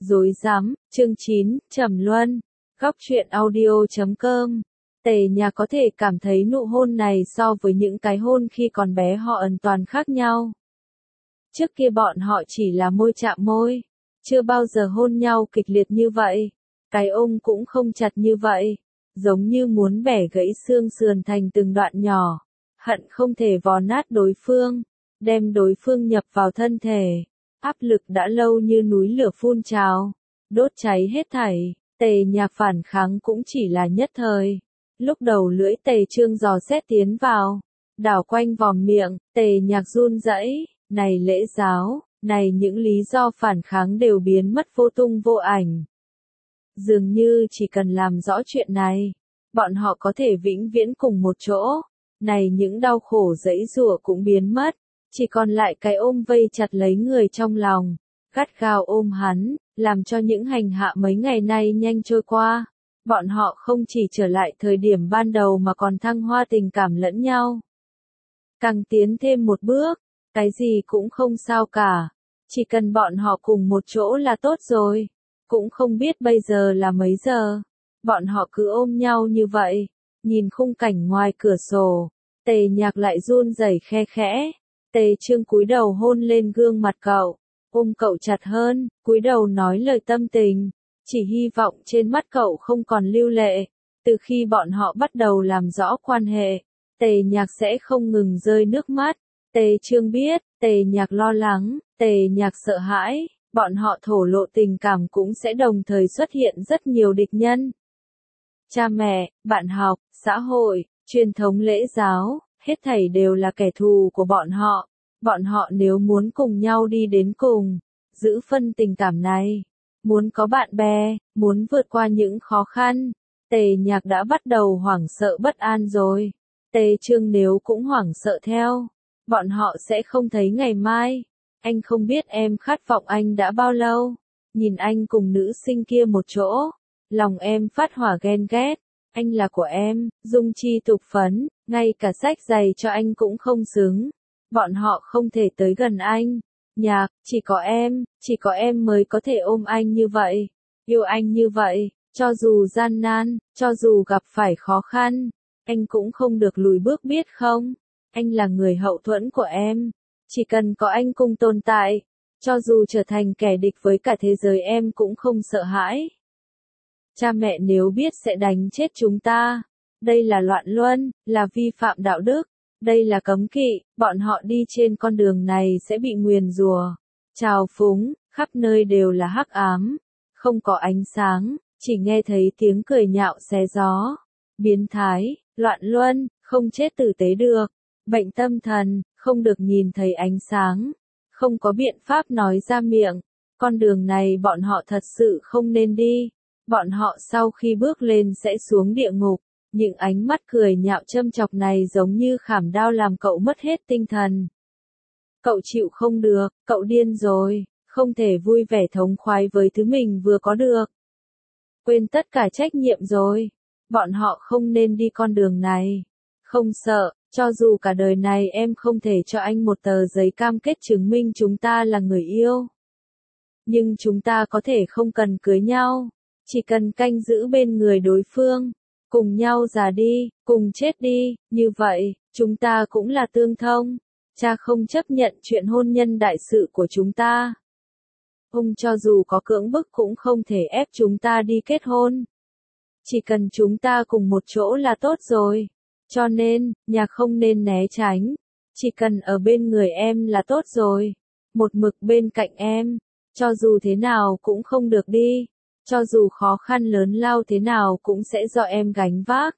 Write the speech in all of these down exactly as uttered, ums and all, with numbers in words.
Rối rắm, chương chín, Trầm Luân, góc truyện audio chấm com. Tề Nhạc có thể cảm thấy nụ hôn này so với những cái hôn khi còn bé họ hoàn toàn khác nhau. Trước kia bọn họ chỉ là môi chạm môi, chưa bao giờ hôn nhau kịch liệt như vậy. Cái ôm cũng không chặt như vậy, giống như muốn bẻ gãy xương sườn thành từng đoạn nhỏ, hận không thể vò nát đối phương, đem đối phương nhập vào thân thể. Áp lực đã lâu như núi lửa phun trào, đốt cháy hết thảy. Tề Nhạc phản kháng cũng chỉ là nhất thời. Lúc đầu lưỡi Tề Trương dò xét tiến vào, đảo quanh vòng miệng, Tề Nhạc run rẩy, này lễ giáo, này những lý do phản kháng đều biến mất vô tung vô ảnh. Dường như chỉ cần làm rõ chuyện này, bọn họ có thể vĩnh viễn cùng một chỗ. Này những đau khổ giãy giụa cũng biến mất, chỉ còn lại cái ôm vây chặt lấy người trong lòng, gắt gao ôm hắn, làm cho những hành hạ mấy ngày nay nhanh trôi qua. Bọn họ không chỉ trở lại thời điểm ban đầu mà còn thăng hoa tình cảm lẫn nhau. Càng tiến thêm một bước, cái gì cũng không sao cả, chỉ cần bọn họ cùng một chỗ là tốt rồi. Cũng không biết bây giờ là mấy giờ, bọn họ cứ ôm nhau như vậy, nhìn khung cảnh ngoài cửa sổ. Tề Nhạc lại run rẩy khe khẽ. Tề Trương cúi đầu hôn lên gương mặt cậu, ôm cậu chặt hơn, cúi đầu nói lời tâm tình, chỉ hy vọng trên mắt cậu không còn lưu lệ. Từ khi bọn họ bắt đầu làm rõ quan hệ, Tề Nhạc sẽ không ngừng rơi nước mắt. Tề Trương biết, Tề Nhạc lo lắng, Tề Nhạc sợ hãi, bọn họ thổ lộ tình cảm cũng sẽ đồng thời xuất hiện rất nhiều địch nhân. Cha mẹ, bạn học, xã hội, truyền thống lễ giáo, hết thảy đều là kẻ thù của bọn họ. Bọn họ nếu muốn cùng nhau đi đến cùng, giữ phân tình cảm này, muốn có bạn bè, muốn vượt qua những khó khăn, Tề Nhạc đã bắt đầu hoảng sợ bất an rồi. Tề Trương nếu cũng hoảng sợ theo, bọn họ sẽ không thấy ngày mai. Anh không biết em khát vọng anh đã bao lâu, nhìn anh cùng nữ sinh kia một chỗ, lòng em phát hỏa ghen ghét. Anh là của em, dung chi tục phấn, ngay cả sách giày cho anh cũng không xứng. Bọn họ không thể tới gần anh. Nhạc, chỉ có em, chỉ có em mới có thể ôm anh như vậy, yêu anh như vậy, cho dù gian nan, cho dù gặp phải khó khăn, anh cũng không được lùi bước biết không? Anh là người hậu thuẫn của em, chỉ cần có anh cùng tồn tại, cho dù trở thành kẻ địch với cả thế giới em cũng không sợ hãi. Cha mẹ nếu biết sẽ đánh chết chúng ta. Đây là loạn luân, là vi phạm đạo đức. Đây là cấm kỵ, bọn họ đi trên con đường này sẽ bị nguyền rủa, trào phúng, khắp nơi đều là hắc ám, không có ánh sáng, chỉ nghe thấy tiếng cười nhạo xé gió. Biến thái, loạn luân, không chết tử tế được, bệnh tâm thần, không được nhìn thấy ánh sáng, không có biện pháp nói ra miệng. Con đường này bọn họ thật sự không nên đi. Bọn họ sau khi bước lên sẽ xuống địa ngục. Những ánh mắt cười nhạo châm chọc này giống như khảm đao làm cậu mất hết tinh thần. Cậu chịu không được, cậu điên rồi, không thể vui vẻ thống khoái với thứ mình vừa có được. Quên tất cả trách nhiệm rồi. Bọn họ không nên đi con đường này. Không sợ, cho dù cả đời này em không thể cho anh một tờ giấy cam kết chứng minh chúng ta là người yêu. Nhưng chúng ta có thể không cần cưới nhau, chỉ cần canh giữ bên người đối phương. Cùng nhau già đi, cùng chết đi, như vậy, chúng ta cũng là tương thông. Cha không chấp nhận chuyện hôn nhân đại sự của chúng ta. Ông cho dù có cưỡng bức cũng không thể ép chúng ta đi kết hôn. Chỉ cần chúng ta cùng một chỗ là tốt rồi. Cho nên, Nhạc không nên né tránh. Chỉ cần ở bên người em là tốt rồi. Một mực bên cạnh em, cho dù thế nào cũng không được đi. Cho dù khó khăn lớn lao thế nào cũng sẽ do em gánh vác.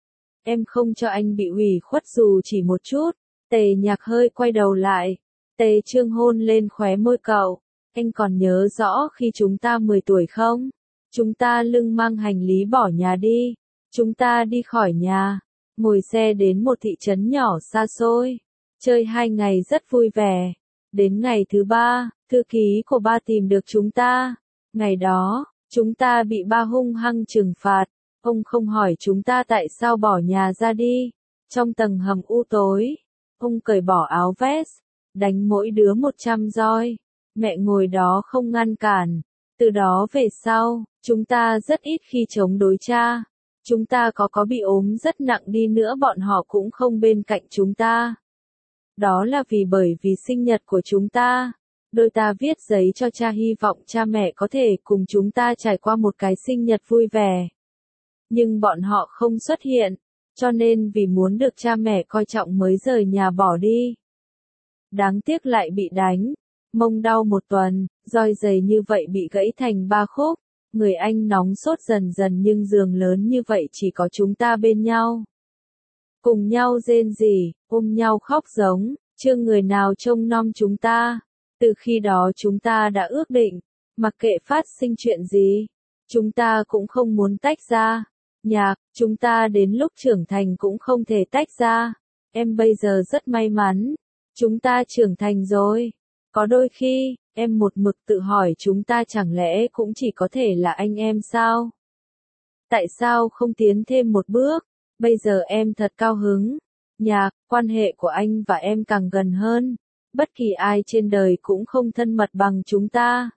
Em không cho anh bị ủy khuất dù chỉ một chút. Tề Nhạc hơi quay đầu lại. Tề Trương hôn lên khóe môi cậu. Anh còn nhớ rõ khi chúng ta mười tuổi không? Chúng ta lưng mang hành lý bỏ nhà đi. Chúng ta đi khỏi nhà, ngồi xe đến một thị trấn nhỏ xa xôi. Chơi hai ngày rất vui vẻ. Đến ngày thứ ba, thư ký của ba tìm được chúng ta. Ngày đó, chúng ta bị ba hung hăng trừng phạt. Ông không hỏi chúng ta tại sao bỏ nhà ra đi. Trong tầng hầm u tối, ông cởi bỏ áo vest, đánh mỗi đứa một trăm roi. Mẹ ngồi đó không ngăn cản. Từ đó về sau, chúng ta rất ít khi chống đối cha. Chúng ta có có bị ốm rất nặng đi nữa bọn họ cũng không bên cạnh chúng ta. Đó là vì bởi vì sinh nhật của chúng ta. Đôi ta viết giấy cho cha hy vọng cha mẹ có thể cùng chúng ta trải qua một cái sinh nhật vui vẻ. Nhưng bọn họ không xuất hiện, cho nên vì muốn được cha mẹ coi trọng mới rời nhà bỏ đi. Đáng tiếc lại bị đánh, mông đau một tuần, roi giày như vậy bị gãy thành ba khúc. Người anh nóng sốt dần dần nhưng giường lớn như vậy chỉ có chúng ta bên nhau. Cùng nhau rên rỉ, ôm nhau khóc giống, chưa người nào trông nom chúng ta. Từ khi đó chúng ta đã ước định, mặc kệ phát sinh chuyện gì, chúng ta cũng không muốn tách ra. Nhạc, chúng ta đến lúc trưởng thành cũng không thể tách ra. Em bây giờ rất may mắn, chúng ta trưởng thành rồi. Có đôi khi, em một mực tự hỏi chúng ta chẳng lẽ cũng chỉ có thể là anh em sao? Tại sao không tiến thêm một bước? Bây giờ em thật cao hứng. Nhạc, quan hệ của anh và em càng gần hơn. Bất kỳ ai trên đời cũng không thân mật bằng chúng ta.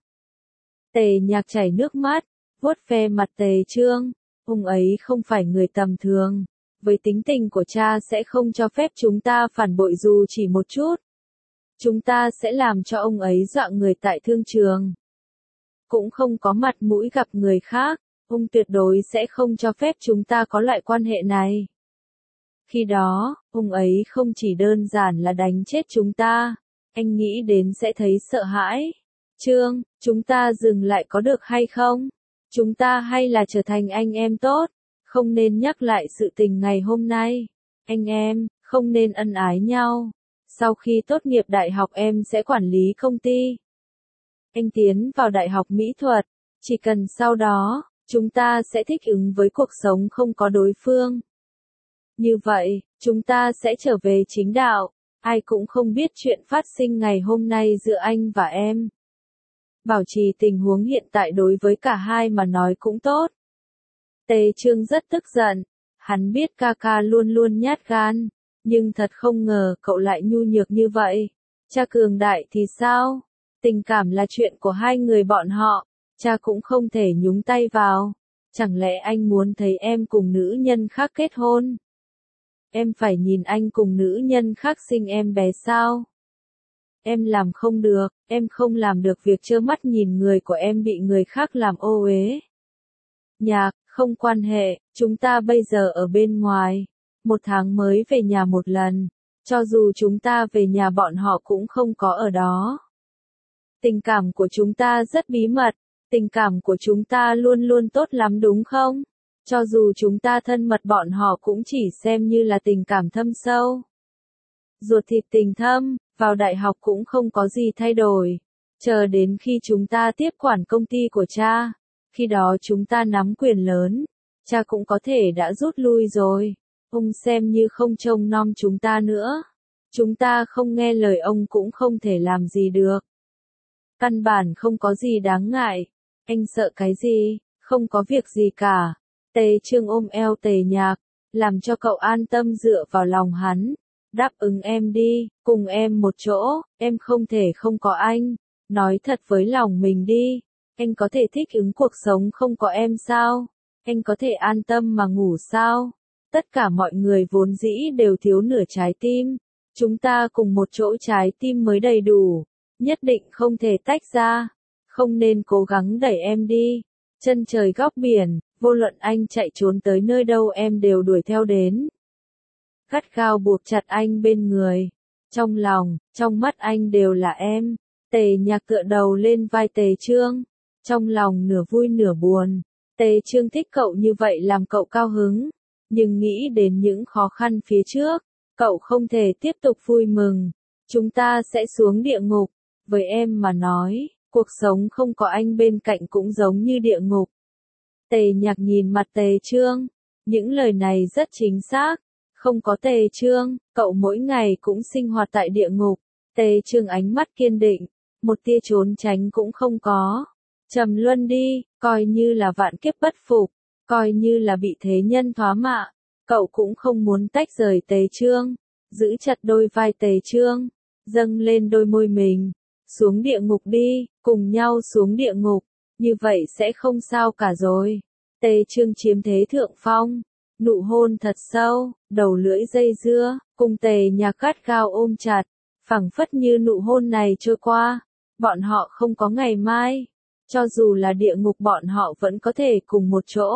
Tề Nhạc chảy nước mắt, vuốt ve mặt Tề Trương. Ông ấy không phải người tầm thường. Với tính tình của cha sẽ không cho phép chúng ta phản bội dù chỉ một chút. Chúng ta sẽ làm cho ông ấy dọa người tại thương trường. Cũng không có mặt mũi gặp người khác, ông tuyệt đối sẽ không cho phép chúng ta có loại quan hệ này. Khi đó, ông ấy không chỉ đơn giản là đánh chết chúng ta, anh nghĩ đến sẽ thấy sợ hãi. Trương, chúng ta dừng lại có được hay không? Chúng ta hay là trở thành anh em tốt, không nên nhắc lại sự tình ngày hôm nay. Anh em, không nên ân ái nhau. Sau khi tốt nghiệp đại học em sẽ quản lý công ty. Anh tiến vào đại học mỹ thuật, chỉ cần sau đó, chúng ta sẽ thích ứng với cuộc sống không có đối phương. Như vậy, chúng ta sẽ trở về chính đạo, ai cũng không biết chuyện phát sinh ngày hôm nay giữa anh và em. Bảo trì tình huống hiện tại đối với cả hai mà nói cũng tốt. Tề Trương rất tức giận, hắn biết ca ca luôn luôn nhát gan. Nhưng thật không ngờ cậu lại nhu nhược như vậy. Cha cường đại thì sao? Tình cảm là chuyện của hai người bọn họ, cha cũng không thể nhúng tay vào. Chẳng lẽ anh muốn thấy em cùng nữ nhân khác kết hôn? Em phải nhìn anh cùng nữ nhân khác sinh em bé sao? Em làm không được, em không làm được việc trơ mắt nhìn người của em bị người khác làm ô uế. Nhạc, không quan hệ, chúng ta bây giờ ở bên ngoài. Một tháng mới về nhà một lần, cho dù chúng ta về nhà bọn họ cũng không có ở đó. Tình cảm của chúng ta rất bí mật, tình cảm của chúng ta luôn luôn tốt lắm đúng không? Cho dù chúng ta thân mật bọn họ cũng chỉ xem như là tình cảm thâm sâu. Ruột thịt tình thâm, vào đại học cũng không có gì thay đổi. Chờ đến khi chúng ta tiếp quản công ty của cha, khi đó chúng ta nắm quyền lớn, cha cũng có thể đã rút lui rồi. Ông xem như không trông nom chúng ta nữa. Chúng ta không nghe lời ông cũng không thể làm gì được. Căn bản không có gì đáng ngại. Anh sợ cái gì? Không có việc gì cả. Tề Trương ôm eo Tề Nhạc, làm cho cậu an tâm dựa vào lòng hắn. Đáp ứng em đi, cùng em một chỗ, em không thể không có anh. Nói thật với lòng mình đi. Anh có thể thích ứng cuộc sống không có em sao? Anh có thể an tâm mà ngủ sao? Tất cả mọi người vốn dĩ đều thiếu nửa trái tim. Chúng ta cùng một chỗ trái tim mới đầy đủ. Nhất định không thể tách ra. Không nên cố gắng đẩy em đi. Chân trời góc biển, vô luận anh chạy trốn tới nơi đâu em đều đuổi theo đến. Gắt gao buộc chặt anh bên người. Trong lòng, trong mắt anh đều là em. Tề Nhạc tựa đầu lên vai Tề Trương. Trong lòng nửa vui nửa buồn. Tề Trương thích cậu như vậy làm cậu cao hứng. Nhưng nghĩ đến những khó khăn phía trước, cậu không thể tiếp tục vui mừng. Chúng ta sẽ xuống địa ngục. Với em mà nói, cuộc sống không có anh bên cạnh cũng giống như địa ngục. Tề Nhạc nhìn mặt Tề Trương. Những lời này rất chính xác. Không có Tề Trương, cậu mỗi ngày cũng sinh hoạt tại địa ngục. Tề Trương ánh mắt kiên định. Một tia trốn tránh cũng không có. Trầm luân đi, coi như là vạn kiếp bất phục. Coi như là bị thế nhân thoá mạ, cậu cũng không muốn tách rời Tề Trương, giữ chặt đôi vai Tề Trương, dâng lên đôi môi mình, xuống địa ngục đi, cùng nhau xuống địa ngục, Như vậy sẽ không sao cả rồi. Tề Trương chiếm thế thượng phong, nụ hôn thật sâu, đầu lưỡi dây dưa, cùng Tề Nhạc gắt gao ôm chặt, phảng phất như nụ hôn này trôi qua, bọn họ không có ngày mai, cho dù là địa ngục bọn họ vẫn có thể cùng một chỗ.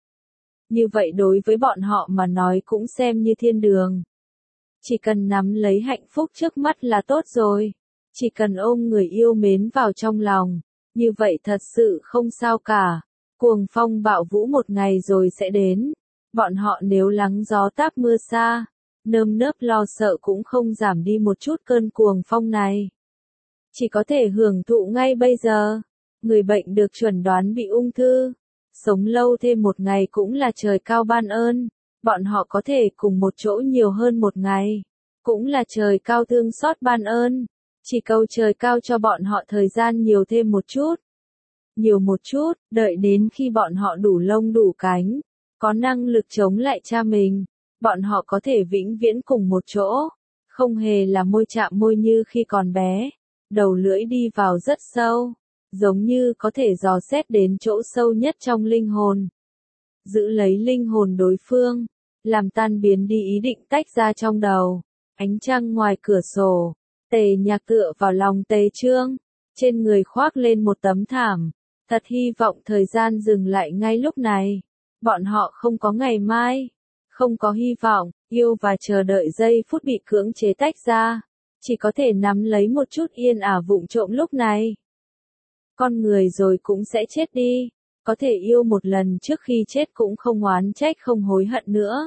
Như vậy đối với bọn họ mà nói cũng xem như thiên đường. Chỉ cần nắm lấy hạnh phúc trước mắt là tốt rồi, chỉ cần ôm người yêu mến vào trong lòng, như vậy thật sự không sao cả. Cuồng phong bạo vũ một ngày rồi sẽ đến, bọn họ nếu lắng gió táp mưa xa, nơm nớp lo sợ cũng không giảm đi một chút cơn cuồng phong này. Chỉ có thể hưởng thụ ngay bây giờ. Người bệnh được chuẩn đoán bị ung thư, sống lâu thêm một ngày cũng là trời cao ban ơn, bọn họ có thể cùng một chỗ nhiều hơn một ngày, cũng là trời cao thương xót ban ơn, chỉ cầu trời cao cho bọn họ thời gian nhiều thêm một chút. Nhiều một chút, đợi đến khi bọn họ đủ lông đủ cánh, có năng lực chống lại cha mình, bọn họ có thể vĩnh viễn cùng một chỗ, không hề là môi chạm môi như khi còn bé, đầu lưỡi đi vào rất sâu, giống như có thể dò xét đến chỗ sâu nhất trong linh hồn. Giữ lấy linh hồn đối phương, làm tan biến đi ý định tách ra trong đầu. Ánh trăng ngoài cửa sổ, Tề Nhạc tựa vào lòng Tề Trương, trên người khoác lên một tấm thảm. Thật hy vọng thời gian dừng lại ngay lúc này. Bọn họ không có ngày mai, không có hy vọng, yêu và chờ đợi giây phút bị cưỡng chế tách ra, chỉ có thể nắm lấy một chút yên ả vụng trộm lúc này. Con người rồi cũng sẽ chết đi, có thể yêu một lần trước khi chết cũng không oán trách không hối hận nữa.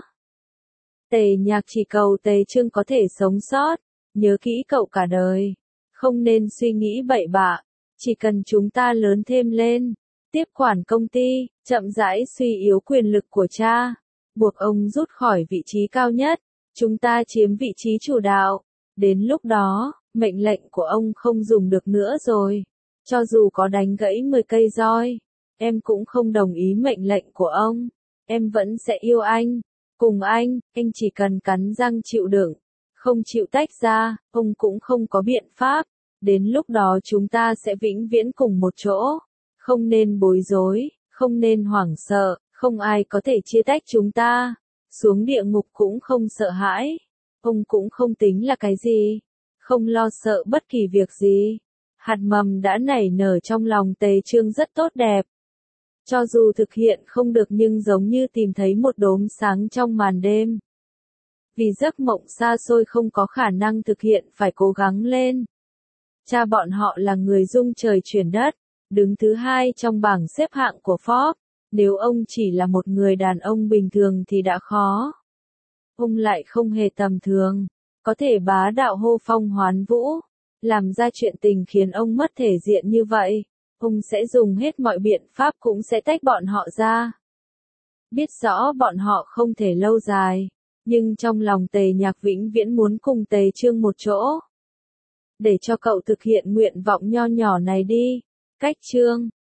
Tề Nhạc chỉ cầu Tề Trương có thể sống sót, nhớ kỹ cậu cả đời, không nên suy nghĩ bậy bạ. Chỉ cần chúng ta lớn thêm lên, tiếp quản công ty, chậm rãi suy yếu quyền lực của cha, buộc ông rút khỏi vị trí cao nhất, chúng ta chiếm vị trí chủ đạo. Đến lúc đó, mệnh lệnh của ông không dùng được nữa rồi. Cho dù có đánh gãy mười cây roi, em cũng không đồng ý mệnh lệnh của ông. Em vẫn sẽ yêu anh, cùng anh, anh chỉ cần cắn răng chịu đựng, không chịu tách ra, ông cũng không có biện pháp. Đến lúc đó chúng ta sẽ vĩnh viễn cùng một chỗ, không nên bối rối, không nên hoảng sợ, không ai có thể chia tách chúng ta, xuống địa ngục cũng không sợ hãi, ông cũng không tính là cái gì, không lo sợ bất kỳ việc gì. Hạt mầm đã nảy nở trong lòng Tề Trương rất tốt đẹp. Cho dù thực hiện không được nhưng giống như tìm thấy một đốm sáng trong màn đêm. Vì giấc mộng xa xôi không có khả năng thực hiện phải cố gắng lên. Cha bọn họ là người rung trời chuyển đất, đứng thứ hai trong bảng xếp hạng của Forbes, nếu ông chỉ là một người đàn ông bình thường thì đã khó. Ông lại không hề tầm thường, có thể bá đạo hô phong hoán vũ, làm ra chuyện tình khiến ông mất thể diện như vậy, ông sẽ dùng hết mọi biện pháp cũng sẽ tách bọn họ ra. Biết rõ bọn họ không thể lâu dài, nhưng trong lòng Tề Nhạc vĩnh viễn muốn cùng Tề Trương một chỗ. Để cho cậu thực hiện nguyện vọng nho nhỏ này đi. Cách chương